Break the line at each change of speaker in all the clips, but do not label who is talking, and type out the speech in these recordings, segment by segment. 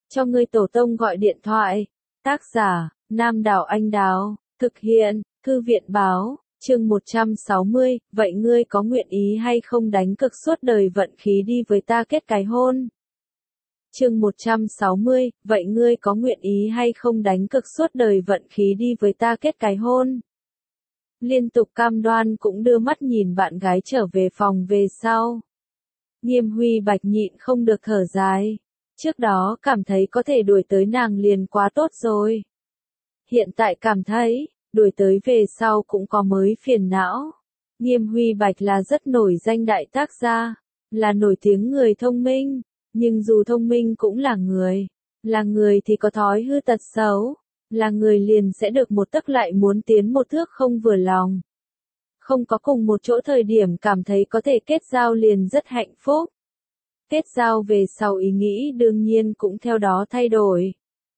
cho ngươi tổ tông gọi điện thoại. Tác giả, Nam Đảo Anh Đào, thực hiện, Thư viện Báo, chương 160, vậy ngươi có nguyện ý hay không đánh cược suốt đời vận khí đi với ta kết cái hôn? Chương 160, vậy ngươi có nguyện ý hay không đánh cược suốt đời vận khí đi với ta kết cái hôn? Liên tục cam đoan cũng đưa mắt nhìn bạn gái trở về phòng về sau. Nghiêm Huy Bạch nhịn không được thở dài. Trước đó cảm thấy có thể đuổi tới nàng liền quá tốt rồi. Hiện tại cảm thấy, đuổi tới về sau cũng có mới phiền não. Nghiêm Huy Bạch là rất nổi danh đại tác gia, là nổi tiếng người thông minh, nhưng dù thông minh cũng là người thì có thói hư tật xấu, là người liền sẽ được một tấc lại muốn tiến một thước không vừa lòng. Không có cùng một chỗ thời điểm cảm thấy có thể kết giao liền rất hạnh phúc. Kết giao về sau ý nghĩ đương nhiên cũng theo đó thay đổi.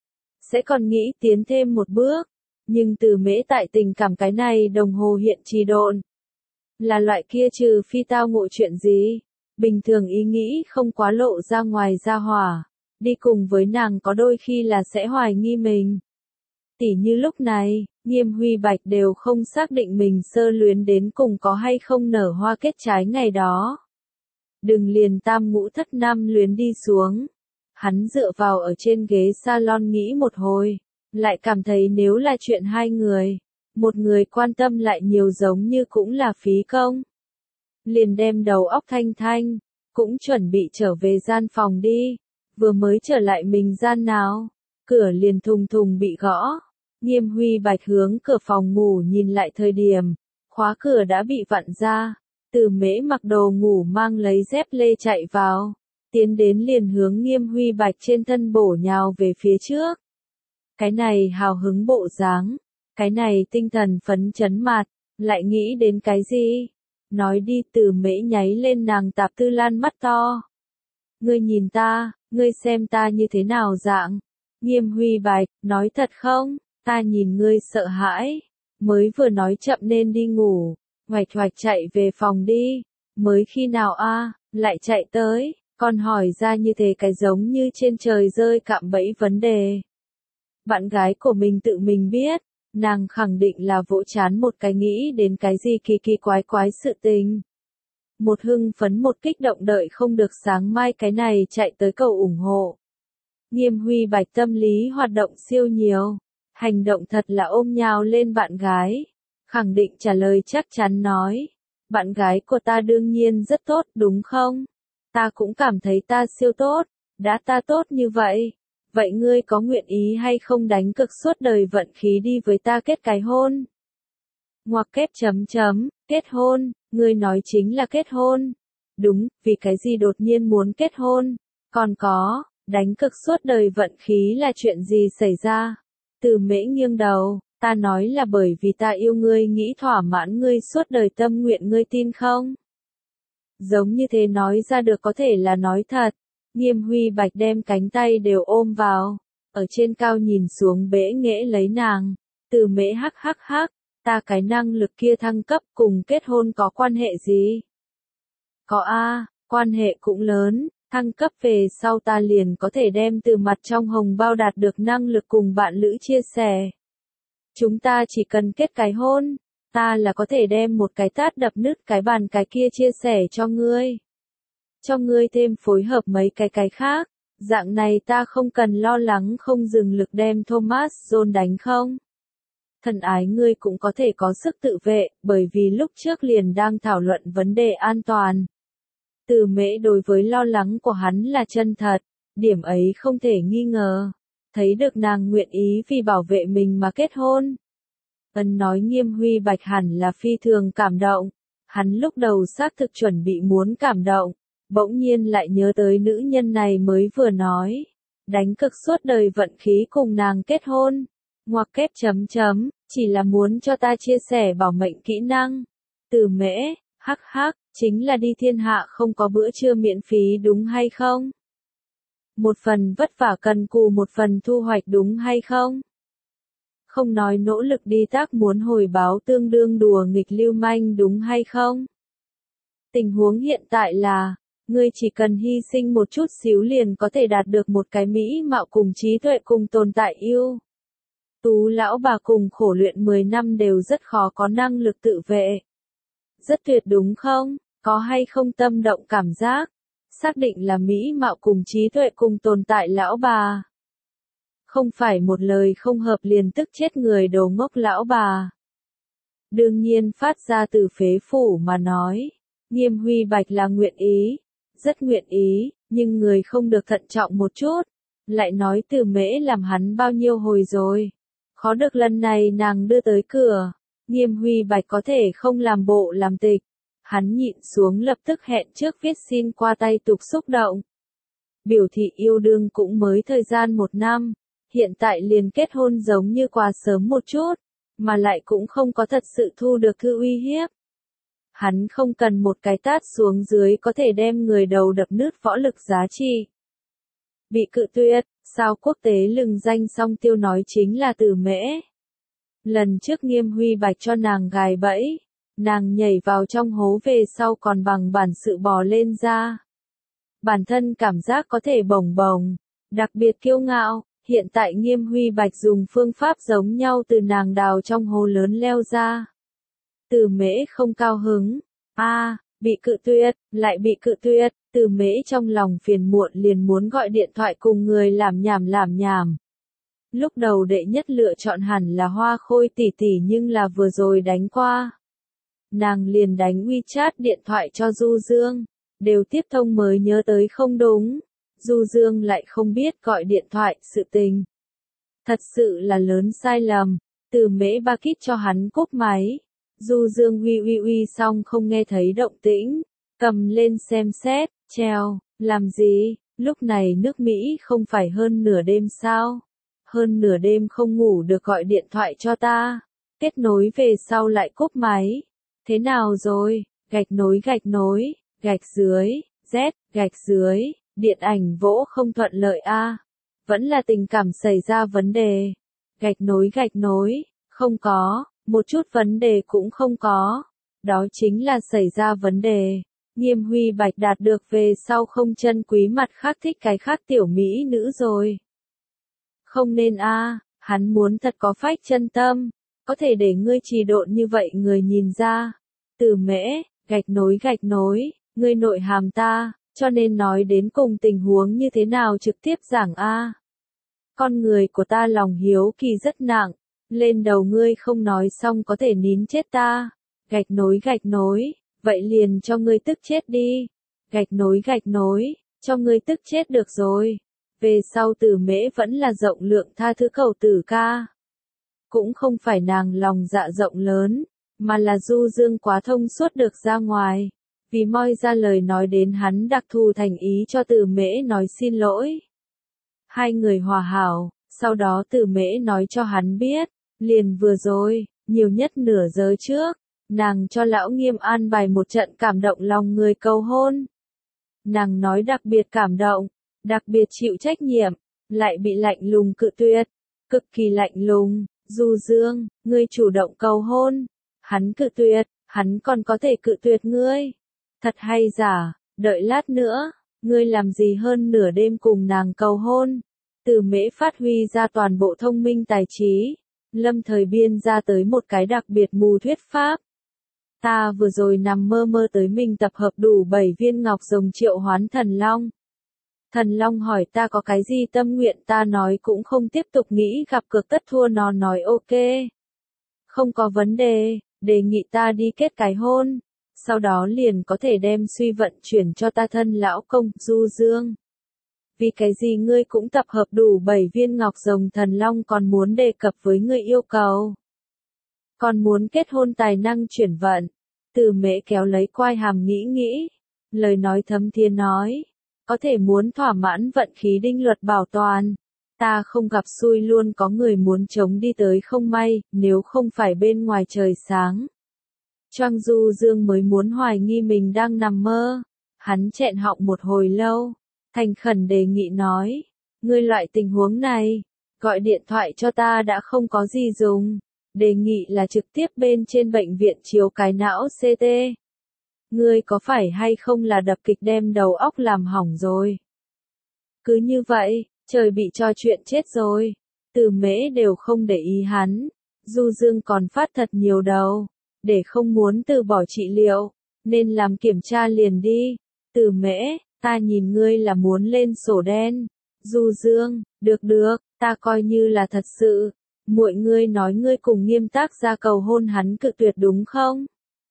Sẽ còn nghĩ tiến thêm một bước, nhưng từ mễ tại tình cảm cái này đồng hồ hiện trì độn. Là loại kia trừ phi tao ngộ chuyện gì, bình thường ý nghĩ không quá lộ ra ngoài ra hỏa, đi cùng với nàng có đôi khi là sẽ hoài nghi mình. Tỉ như lúc này, Nghiêm Huy Bạch đều không xác định mình sơ luyến đến cùng có hay không nở hoa kết trái ngày đó. Đừng liền tam ngũ thất nam luyến đi xuống. Hắn dựa vào ở trên ghế salon nghĩ một hồi, lại cảm thấy nếu là chuyện hai người, một người quan tâm lại nhiều giống như cũng là phí công. Liền đem đầu óc thanh thanh, cũng chuẩn bị trở về gian phòng đi, vừa mới trở lại mình gian nào, cửa liền thùng thùng bị gõ. Nghiêm Huy Bạch hướng cửa phòng ngủ nhìn lại thời điểm, khóa cửa đã bị vặn ra. Từ mễ mặc đồ ngủ mang lấy dép lê chạy vào, tiến đến liền hướng Nghiêm Huy Bạch trên thân bổ nhào về phía trước. Cái này hào hứng bộ dáng, cái này tinh thần phấn chấn mặt, lại nghĩ đến cái gì? Nói đi. Từ mễ nháy lên nàng tạp tư lan mắt to. Ngươi nhìn ta, ngươi xem ta như thế nào dạng? Nghiêm Huy Bạch, nói thật không? Ta nhìn ngươi sợ hãi, mới vừa nói chậm nên đi ngủ. Hoạch hoạch chạy về phòng đi, mới khi nào a, lại chạy tới, còn hỏi ra như thế cái giống như trên trời rơi cạm bẫy vấn đề. Bạn gái của mình tự mình biết, nàng khẳng định là vỗ chán một cái nghĩ đến cái gì kỳ kỳ quái quái sự tình. Một hưng phấn một kích động đợi không được sáng mai cái này chạy tới cầu ủng hộ. Nghiêm Huy Bạch tâm lý hoạt động siêu nhiều, hành động thật là ôm nhào lên bạn gái. Khẳng định trả lời chắc chắn nói, bạn gái của ta đương nhiên rất tốt đúng không? Ta cũng cảm thấy ta siêu tốt, đã ta tốt như vậy. Vậy ngươi có nguyện ý hay không đánh cược suốt đời vận khí đi với ta kết cái hôn? Ngoặc kép chấm chấm, kết hôn, ngươi nói chính là kết hôn. Đúng, vì cái gì đột nhiên muốn kết hôn? Còn có, đánh cược suốt đời vận khí là chuyện gì xảy ra? Từ mễ nghiêng đầu. Ta nói là bởi vì ta yêu ngươi nghĩ thỏa mãn ngươi suốt đời tâm nguyện ngươi tin không? Giống như thế nói ra được có thể là nói thật. Nghiêm Huy Bạch đem cánh tay đều ôm vào, ở trên cao nhìn xuống bẽ nghễ lấy nàng. Từ mễ hắc hắc hắc, ta cái năng lực kia thăng cấp cùng kết hôn có quan hệ gì? Có a, quan hệ cũng lớn, thăng cấp về sau ta liền có thể đem từ mặt trong hồng bao đạt được năng lực cùng bạn lữ chia sẻ. Chúng ta chỉ cần kết cái hôn, ta là có thể đem một cái tát đập nứt cái bàn cái kia chia sẻ cho ngươi. Cho ngươi thêm phối hợp mấy cái khác, dạng này ta không cần lo lắng không dừng lực đem Thomas John đánh không. Thân ái ngươi cũng có thể có sức tự vệ, bởi vì lúc trước liền đang thảo luận vấn đề an toàn. Từ mễ đối với lo lắng của hắn là chân thật, điểm ấy không thể nghi ngờ. Thấy được nàng nguyện ý vì bảo vệ mình mà kết hôn. Ân nói Nghiêm Huy Bạch hẳn là phi thường cảm động. Hắn lúc đầu xác thực chuẩn bị muốn cảm động, bỗng nhiên lại nhớ tới nữ nhân này mới vừa nói. Đánh cược suốt đời vận khí cùng nàng kết hôn. Ngoặc kép chấm chấm, chỉ là muốn cho ta chia sẻ bảo mệnh kỹ năng. Từ mễ, hắc hắc, chính là đi thiên hạ không có bữa trưa miễn phí đúng hay không? Một phần vất vả cần cù một phần thu hoạch đúng hay không? Không nói nỗ lực đi tác muốn hồi báo tương đương đùa nghịch lưu manh đúng hay không? Tình huống hiện tại là, Ngươi chỉ cần hy sinh một chút xíu liền có thể đạt được một cái mỹ mạo cùng trí tuệ cùng tồn tại yêu. Tú lão bà cùng khổ luyện 10 năm đều rất khó có năng lực tự vệ. Rất tuyệt đúng không? Có hay không tâm động cảm giác? Xác định là mỹ mạo cùng trí tuệ cùng tồn tại lão bà. Không phải một lời không hợp liền tức chết người đồ ngốc lão bà. Đương nhiên phát ra từ phế phủ mà nói. Nghiêm Huy Bạch là nguyện ý. Rất nguyện ý, nhưng người không được thận trọng một chút. Lại nói Từ Mễ làm hắn bao nhiêu hồi rồi. Khó được lần này nàng đưa tới cửa. Nghiêm Huy Bạch có thể không làm bộ làm tịch. Hắn nhịn xuống lập tức hẹn trước viết xin qua tay tục xúc động. Biểu thị yêu đương cũng mới thời gian 1 năm. Hiện tại liền kết hôn giống như quá sớm một chút. Mà lại cũng không có thật sự thu được thư uy hiếp. Hắn không cần một cái tát xuống dưới có thể đem người đầu đập nứt võ lực giá trị. Bị cự tuyệt, sao quốc tế lừng danh song tiêu nói chính là Từ Mễ. Lần trước Nghiêm Huy Bạch cho nàng gài bẫy, nàng nhảy vào trong hố về sau còn bằng bản sự bò lên ra. Bản thân cảm giác có thể bồng bồng, đặc biệt kiêu ngạo, hiện tại Nghiêm Huy Bạch dùng phương pháp giống nhau từ nàng đào trong hố lớn leo ra. Từ Mễ không cao hứng, bị cự tuyệt, lại bị cự tuyệt, Từ Mễ trong lòng phiền muộn liền muốn gọi điện thoại cùng người làm nhảm. Lúc đầu đệ nhất lựa chọn hẳn là Hoa Khôi tỷ tỷ nhưng là vừa rồi đánh qua. Nàng liền đánh WeChat điện thoại cho Du Dương, đều tiếp thông mới nhớ tới không đúng. Du Dương lại không biết gọi điện thoại, sự tình. Thật sự là lớn sai lầm, Từ Mễ ba kít cho hắn cúp máy. Du Dương uy xong không nghe thấy động tĩnh, cầm lên xem xét, treo, làm gì, lúc này nước Mỹ không phải hơn nửa đêm sao? Hơn nửa đêm không ngủ được gọi điện thoại cho ta, kết nối về sau lại cúp máy. Thế nào rồi, gạch nối, gạch dưới, Z, gạch dưới, điện ảnh vỗ không thuận lợi a, vẫn là tình cảm xảy ra vấn đề. Gạch nối, không có. Một chút vấn đề cũng không có. Đó chính là xảy ra vấn đề. Nghiêm Huy Bạch đạt được về sau không chân quý mặt khác thích cái khác tiểu mỹ nữ rồi. Không nên hắn muốn thật có phách chân tâm. Có thể để ngươi trì độn như vậy người nhìn ra. Từ Mễ, gạch nối, ngươi nội hàm ta, cho nên nói đến cùng tình huống như thế nào trực tiếp giảng Con người của ta lòng hiếu kỳ rất nặng. Lên đầu ngươi không nói xong có thể nín chết ta. Gạch nối, vậy liền cho ngươi tức chết đi. Gạch nối, cho ngươi tức chết được rồi. Về sau Từ Mễ vẫn là rộng lượng tha thứ cầu tử ca. Cũng không phải nàng lòng dạ rộng lớn, mà là Du Dương quá thông suốt được ra ngoài. Vì moi ra lời nói đến hắn đặc thù thành ý cho Từ Mễ nói xin lỗi. Hai người hòa hảo, sau đó Từ Mễ nói cho hắn biết. Liền vừa rồi, nhiều nhất nửa giờ trước, nàng cho lão Nghiêm an bài một trận cảm động lòng người cầu hôn. Nàng nói đặc biệt cảm động, đặc biệt chịu trách nhiệm, lại bị lạnh lùng cự tuyệt, cực kỳ lạnh lùng. Du Dương, ngươi chủ động cầu hôn, hắn cự tuyệt, hắn còn có thể cự tuyệt ngươi. Thật hay giả, đợi lát nữa, ngươi làm gì hơn nửa đêm cùng nàng cầu hôn. Từ Mễ phát huy ra toàn bộ thông minh tài trí. Lâm thời biên ra tới một cái đặc biệt mù thuyết pháp. Ta vừa rồi nằm mơ tới mình tập hợp đủ 7 viên ngọc rồng triệu hoán thần long. Thần long hỏi ta có cái gì tâm nguyện, ta nói cũng không tiếp tục nghĩ gặp cược tất thua, nó nói ok. Không có vấn đề, đề nghị ta đi kết cái hôn. Sau đó liền có thể đem suy vận chuyển cho ta thân lão công, Du Dương. Vì cái gì ngươi cũng tập hợp đủ 7 viên ngọc rồng thần long còn muốn đề cập với người yêu cầu. Còn muốn kết hôn tài năng chuyển vận. Từ Mễ kéo lấy quai hàm nghĩ. Lời nói thấm thiên nói. Có thể muốn thỏa mãn vận khí đinh luật bảo toàn. Ta không gặp xui luôn có người muốn chống đi tới không may, nếu không phải bên ngoài trời sáng. Choang Du Dương mới muốn hoài nghi mình đang nằm mơ. Hắn chẹn họng một hồi lâu. Thành khẩn đề nghị nói, ngươi loại tình huống này, gọi điện thoại cho ta đã không có gì dùng, đề nghị là trực tiếp bên trên bệnh viện chiếu cái não CT. Ngươi có phải hay không là đập kịch đem đầu óc làm hỏng rồi? Cứ như vậy, trời bị cho chuyện chết rồi. Từ Mễ đều không để ý hắn. Du Dương còn phát thật nhiều đầu. Để không muốn từ bỏ trị liệu, nên làm kiểm tra liền đi. Từ Mễ, ta nhìn ngươi là muốn lên sổ đen. Du Dương, được, ta coi như là thật sự. Muội ngươi nói ngươi cùng Nghiêm Tác Gia cầu hôn hắn cự tuyệt đúng không?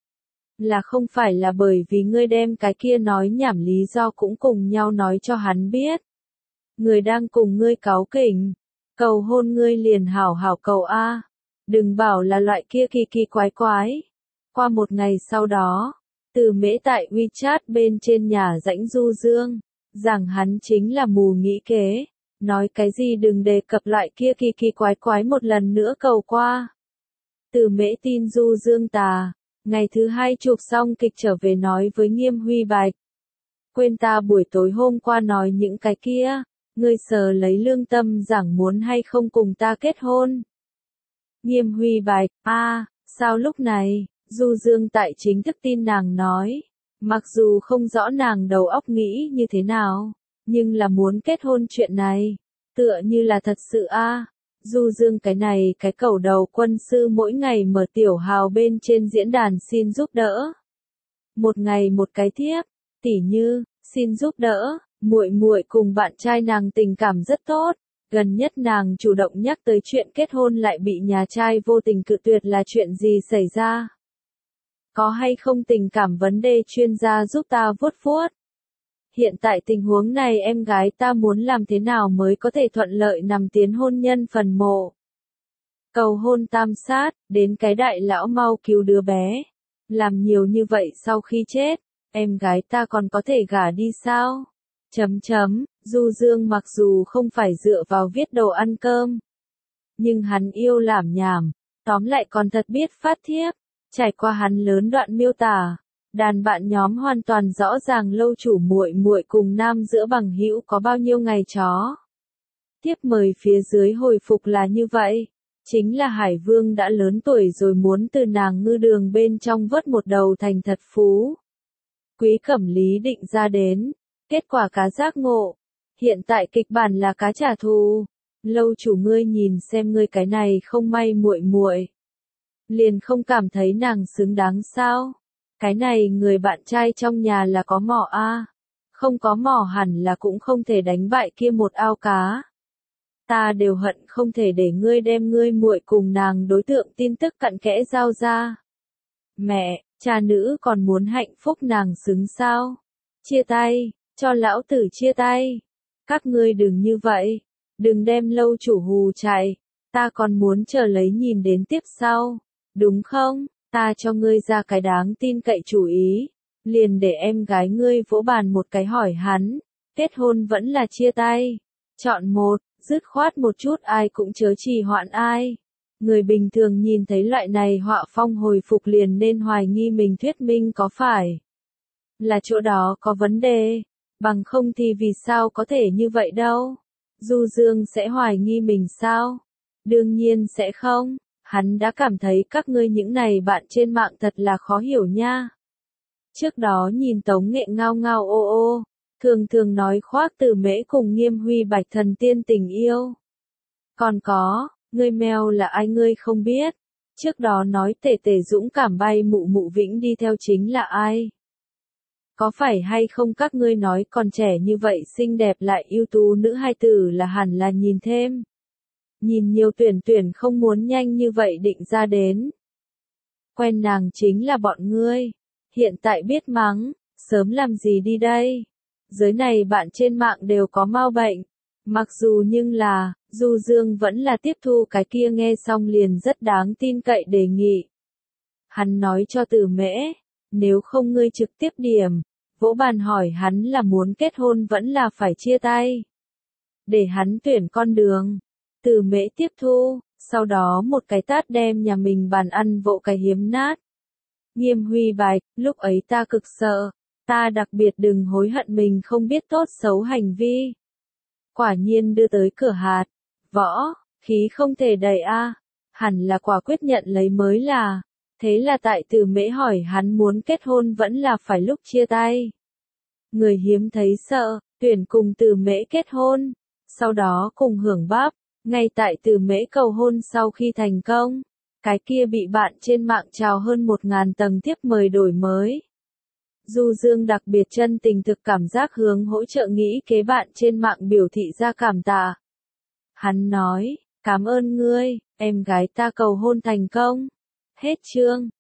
Là không phải là bởi vì ngươi đem cái kia nói nhảm lý do cũng cùng nhau nói cho hắn biết. Người đang cùng ngươi cáu kỉnh, cầu hôn ngươi liền hảo hảo cầu a. Đừng bảo là loại kia kỳ kỳ quái quái. Qua một ngày sau đó, Từ Mễ tại WeChat bên trên nhà rãnh Du Dương, rằng hắn chính là mù nghĩ kế, nói cái gì đừng đề cập loại kia kỳ kỳ quái quái một lần nữa cầu qua. Từ Mễ tin Du Dương tà, ngày thứ hai chụp xong kịch trở về nói với Nghiêm Huy Bạch. Quên ta buổi tối hôm qua nói những cái kia, ngươi sờ lấy lương tâm rằng muốn hay không cùng ta kết hôn. Nghiêm Huy Bạch, sao lúc này? Du Dương tại chính thức tin nàng nói, mặc dù không rõ nàng đầu óc nghĩ như thế nào, nhưng là muốn kết hôn chuyện này, tựa như là thật sự a. Du Dương cái này cái cầu đầu quân sư mỗi ngày mở tiểu hào bên trên diễn đàn xin giúp đỡ. Một ngày một cái thiếp, tỉ như, xin giúp đỡ, muội muội cùng bạn trai nàng tình cảm rất tốt. Gần nhất nàng chủ động nhắc tới chuyện kết hôn lại bị nhà trai vô tình cự tuyệt là chuyện gì xảy ra? Có hay không tình cảm vấn đề chuyên gia giúp ta vuốt vuốt? Hiện tại tình huống này em gái ta muốn làm thế nào mới có thể thuận lợi nằm tiến hôn nhân phần mộ? Cầu hôn tam sát, đến cái đại lão mau cứu đứa bé. Làm nhiều như vậy sau khi chết, em gái ta còn có thể gả đi sao? Du Dương mặc dù không phải dựa vào viết đồ ăn cơm, nhưng hắn yêu lảm nhảm, tóm lại còn thật biết phát thiếp. Trải qua hắn lớn đoạn miêu tả, đàn bạn nhóm hoàn toàn rõ ràng lâu chủ muội muội cùng nam giữa bằng hữu có bao nhiêu ngày chó. Tiếp mời phía dưới hồi phục là như vậy, chính là Hải Vương đã lớn tuổi rồi muốn từ nàng ngư đường bên trong vớt một đầu thành thật phú. Quý Cẩm Lý định ra đến, kết quả cá giác ngộ. Hiện tại kịch bản là cá trả thù. Lâu chủ ngươi nhìn xem ngươi cái này không may muội muội, liền không cảm thấy nàng xứng đáng sao? Cái này người bạn trai trong nhà là có mỏ a, không có mỏ hẳn là cũng không thể đánh bại kia một ao cá. Ta đều hận không thể để ngươi đem ngươi muội cùng nàng đối tượng tin tức cặn kẽ giao ra. Mẹ, cha nữ còn muốn hạnh phúc nàng xứng sao? Chia tay, cho lão tử chia tay. Các ngươi đừng như vậy, đừng đem lâu chủ hù chạy, ta còn muốn chờ lấy nhìn đến tiếp sau. Đúng không? Ta cho ngươi ra cái đáng tin cậy chủ ý, liền để em gái ngươi vỗ bàn một cái hỏi hắn, kết hôn vẫn là chia tay. Chọn một, dứt khoát một chút ai cũng chớ trì hoãn ai. Người bình thường nhìn thấy loại này họa phong hồi phục liền nên hoài nghi mình thuyết minh có phải là chỗ đó có vấn đề, bằng không thì vì sao có thể như vậy đâu. Du Dương sẽ hoài nghi mình sao? Đương nhiên sẽ không. Hắn đã cảm thấy các ngươi những này bạn trên mạng thật là khó hiểu nha. Trước đó nhìn Tống Nghệ ngao ngao ô ô, thường nói khoác Từ Mễ cùng Nghiêm Huy Bạch thần tiên tình yêu. Còn có, ngươi mèo là ai ngươi không biết. Trước đó nói Tể Tể dũng cảm bay mụ mụ vĩnh đi theo chính là ai? Có phải hay không các ngươi nói còn trẻ như vậy xinh đẹp lại ưu tú nữ hai tử là hẳn là nhìn thêm. Nhìn nhiều tuyển không muốn nhanh như vậy định ra đến. Quen nàng chính là bọn ngươi. Hiện tại biết mắng, sớm làm gì đi đây. Giới này bạn trên mạng đều có mau bệnh. Mặc dù nhưng là, Du Dương vẫn là tiếp thu cái kia nghe xong liền rất đáng tin cậy đề nghị. Hắn nói cho Từ Mễ, nếu không ngươi trực tiếp điểm, vỗ bàn hỏi hắn là muốn kết hôn vẫn là phải chia tay. Để hắn tuyển con đường. Từ Mễ tiếp thu, sau đó một cái tát đem nhà mình bàn ăn vỗ cái hiếm nát. Nghiêm Huy Bạch, lúc ấy ta cực sợ, ta đặc biệt đừng hối hận mình không biết tốt xấu hành vi. Quả nhiên đưa tới cửa hạt, võ, khí không thể đẩy a, hẳn là quả quyết nhận lấy mới là. Thế là tại Từ Mễ hỏi hắn muốn kết hôn vẫn là phải lúc chia tay. Người hiếm thấy sợ, tuyển cùng Từ Mễ kết hôn, sau đó cùng hưởng bắp. Ngay tại Từ Mễ cầu hôn sau khi thành công, cái kia bị bạn trên mạng trào hơn 1.000 tầng tiếp mời đổi mới. Du Dương đặc biệt chân tình thực cảm giác hướng hỗ trợ nghĩ kế bạn trên mạng biểu thị ra cảm tạ. Hắn nói, cảm ơn ngươi, em gái ta cầu hôn thành công. Hết chương.